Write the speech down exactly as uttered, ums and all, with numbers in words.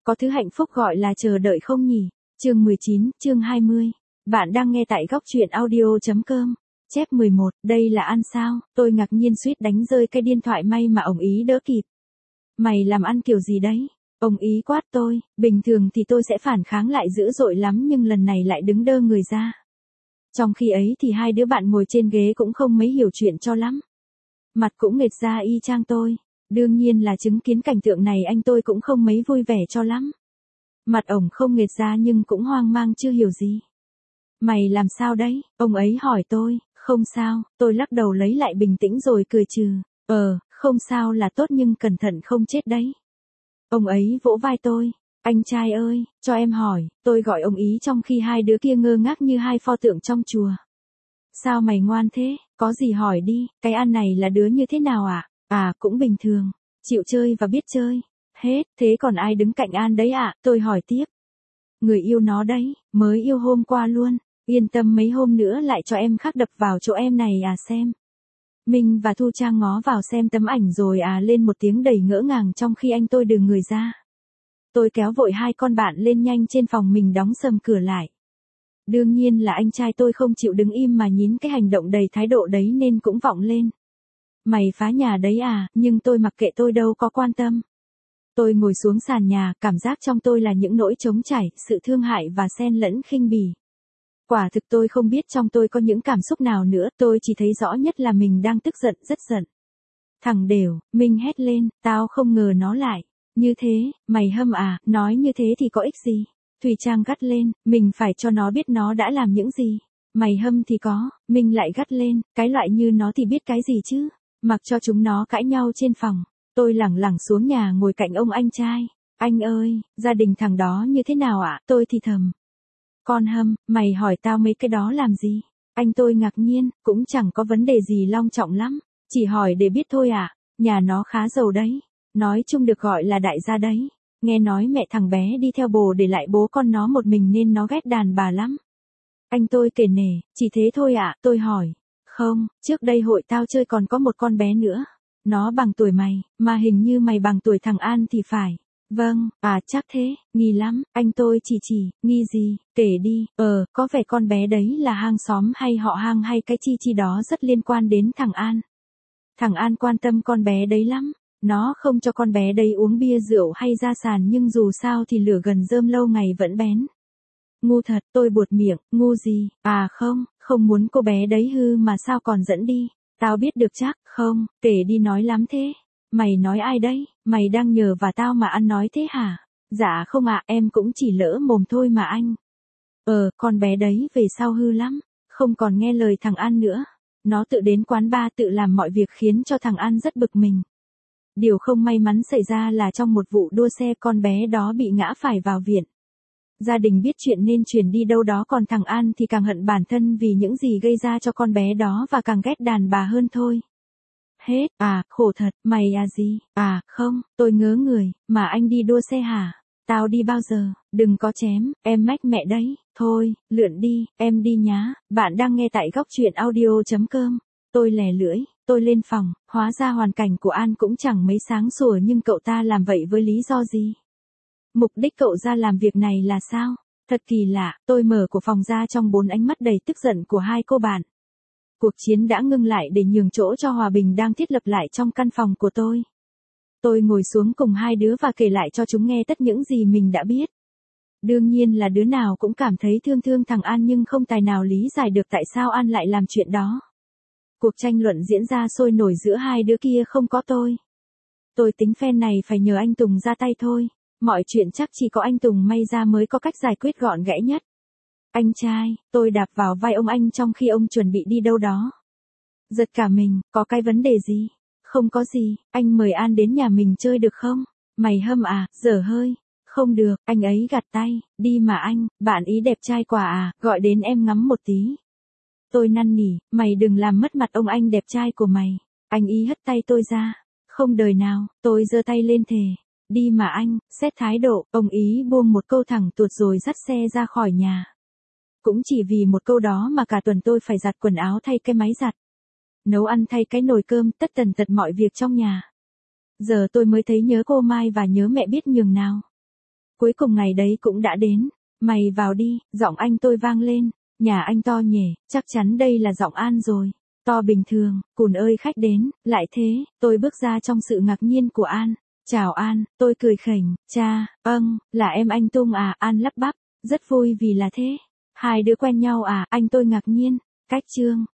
Có thứ hạnh phúc gọi là chờ đợi không nhỉ? Chương mười chín, chương hai mươi. Bạn đang nghe tại góc truyện audio.com. Chép mười một, đây là ăn sao? Tôi ngạc nhiên suýt đánh rơi cái điện thoại, may mà ông ý đỡ kịp. Mày làm ăn kiểu gì đấy? Ông ý quát tôi, bình thường thì tôi sẽ phản kháng lại dữ dội lắm nhưng lần này lại đứng đơ người ra. Trong khi ấy thì hai đứa bạn ngồi trên ghế cũng không mấy hiểu chuyện cho lắm. Mặt cũng nghệt ra y chang tôi. Đương nhiên là chứng kiến cảnh tượng này anh tôi cũng không mấy vui vẻ cho lắm. Mặt ổng không nghệt ra nhưng cũng hoang mang chưa hiểu gì. Mày làm sao đấy? Ông ấy hỏi tôi. Không sao, tôi lắc đầu lấy lại bình tĩnh rồi cười trừ. Ờ, không sao là tốt nhưng cẩn thận không chết đấy. Ông ấy vỗ vai tôi. Anh trai ơi, cho em hỏi, tôi gọi ông ý trong khi hai đứa kia ngơ ngác như hai pho tượng trong chùa. Sao mày ngoan thế, có gì hỏi đi, cái An này là đứa như thế nào ạ? À? à, cũng bình thường, chịu chơi và biết chơi. Hết, thế còn ai đứng cạnh An đấy ạ? À? Tôi hỏi tiếp. Người yêu nó đấy, mới yêu hôm qua luôn, yên tâm mấy hôm nữa lại cho em khắc đập vào chỗ em này à xem. Minh và Thu Trang ngó vào xem tấm ảnh rồi à lên một tiếng đầy ngỡ ngàng trong khi anh tôi đừ người ra. Tôi kéo vội hai con bạn lên nhanh trên phòng mình đóng sầm cửa lại. Đương nhiên là anh trai tôi không chịu đứng im mà nhín cái hành động đầy thái độ đấy nên cũng vọng lên. Mày phá nhà đấy à, nhưng tôi mặc kệ, tôi đâu có quan tâm. Tôi ngồi xuống sàn nhà, cảm giác trong tôi là những nỗi trống trải, sự thương hại và xen lẫn khinh bỉ. Quả thực tôi không biết trong tôi có những cảm xúc nào nữa, tôi chỉ thấy rõ nhất là mình đang tức giận, rất giận. Thằng đểu, Minh hét lên, tao không ngờ nó lại. Như thế, mày hâm à, nói như thế thì có ích gì? Thùy Trang gắt lên, mình phải cho nó biết nó đã làm những gì. Mày hâm thì có, Minh lại gắt lên, cái loại như nó thì biết cái gì chứ? Mặc cho chúng nó cãi nhau trên phòng. Tôi lẳng lẳng xuống nhà ngồi cạnh ông anh trai. Anh ơi, gia đình thằng đó như thế nào ạ? À? Tôi thì thầm. Con hâm, mày hỏi tao mấy cái đó làm gì? Anh tôi ngạc nhiên, cũng chẳng có vấn đề gì long trọng lắm. Chỉ hỏi để biết thôi ạ. À? Nhà nó khá giàu đấy. Nói chung được gọi là đại gia đấy. Nghe nói mẹ thằng bé đi theo bồ để lại bố con nó một mình nên nó ghét đàn bà lắm. Anh tôi kể nể, chỉ thế thôi ạ, à? Tôi hỏi. Không, trước đây hội tao chơi còn có một con bé nữa. Nó bằng tuổi mày, mà hình như mày bằng tuổi thằng An thì phải. Vâng, à chắc thế, nghi lắm, anh tôi chỉ chỉ, nghi gì, kể đi, ờ, có vẻ con bé đấy là hàng xóm hay họ hàng hay cái chi chi đó rất liên quan đến thằng An. Thằng An quan tâm con bé đấy lắm. Nó không cho con bé đây uống bia rượu hay ra sàn nhưng dù sao thì lửa gần rơm lâu ngày vẫn bén. Ngu thật, tôi buột miệng, ngu gì, à không, không muốn cô bé đấy hư mà sao còn dẫn đi. Tao biết được chắc, không, kể đi nói lắm thế. Mày nói ai đấy, mày đang nhờ và tao mà ăn nói thế hả? Dạ không ạ, em cũng chỉ lỡ mồm thôi mà anh. Ờ, con bé đấy về sau hư lắm, không còn nghe lời thằng An nữa. Nó tự đến quán bar tự làm mọi việc khiến cho thằng An rất bực mình. Điều không may mắn xảy ra là trong một vụ đua xe con bé đó bị ngã phải vào viện. Gia đình biết chuyện nên chuyển đi đâu đó còn thằng An thì càng hận bản thân vì những gì gây ra cho con bé đó và càng ghét đàn bà hơn thôi. Hết, à, khổ thật, mày à gì, à, không, tôi ngớ người, mà anh đi đua xe hả? Tao đi bao giờ, đừng có chém, em mách mẹ đấy, thôi, lượn đi, em đi nhá, bạn đang nghe tại góc truyện audio.com. Tôi lè lưỡi, tôi lên phòng, hóa ra hoàn cảnh của An cũng chẳng mấy sáng sủa nhưng cậu ta làm vậy với lý do gì? Mục đích cậu ra làm việc này là sao? Thật kỳ lạ, tôi mở của phòng ra trong bốn ánh mắt đầy tức giận của hai cô bạn. Cuộc chiến đã ngưng lại để nhường chỗ cho hòa bình đang thiết lập lại trong căn phòng của tôi. Tôi ngồi xuống cùng hai đứa và kể lại cho chúng nghe tất những gì mình đã biết. Đương nhiên là đứa nào cũng cảm thấy thương thương thằng An nhưng không tài nào lý giải được tại sao An lại làm chuyện đó. Cuộc tranh luận diễn ra sôi nổi giữa hai đứa kia không có tôi. Tôi tính phen này phải nhờ anh Tùng ra tay thôi. Mọi chuyện chắc chỉ có anh Tùng may ra mới có cách giải quyết gọn gẽ nhất. Anh trai, tôi đạp vào vai ông anh trong khi ông chuẩn bị đi đâu đó. Giật cả mình, có cái vấn đề gì? Không có gì, anh mời An đến nhà mình chơi được không? Mày hâm à, dở hơi. Không được, anh ấy gạt tay, đi mà anh, bạn ý đẹp trai quả à, gọi đến em ngắm một tí. Tôi năn nỉ, mày đừng làm mất mặt ông anh đẹp trai của mày. Anh ý hất tay tôi ra. Không đời nào, tôi giơ tay lên thề. Đi mà anh, xét thái độ, ông ý buông một câu thẳng tuột rồi dắt xe ra khỏi nhà. Cũng chỉ vì một câu đó mà cả tuần tôi phải giặt quần áo thay cái máy giặt. Nấu ăn thay cái nồi cơm, tất tần tật mọi việc trong nhà. Giờ tôi mới thấy nhớ cô Mai và nhớ mẹ biết nhường nào. Cuối cùng ngày đấy cũng đã đến. Mày vào đi, giọng anh tôi vang lên. Nhà anh to nhỉ, chắc chắn đây là giọng An rồi. To bình thường, Cùn ơi khách đến, lại thế, tôi bước ra trong sự ngạc nhiên của An. Chào An, tôi cười khỉnh, cha, âng, là em anh Tung à, An lắp bắp, rất vui vì là thế. Hai đứa quen nhau à, anh tôi ngạc nhiên. Cách chương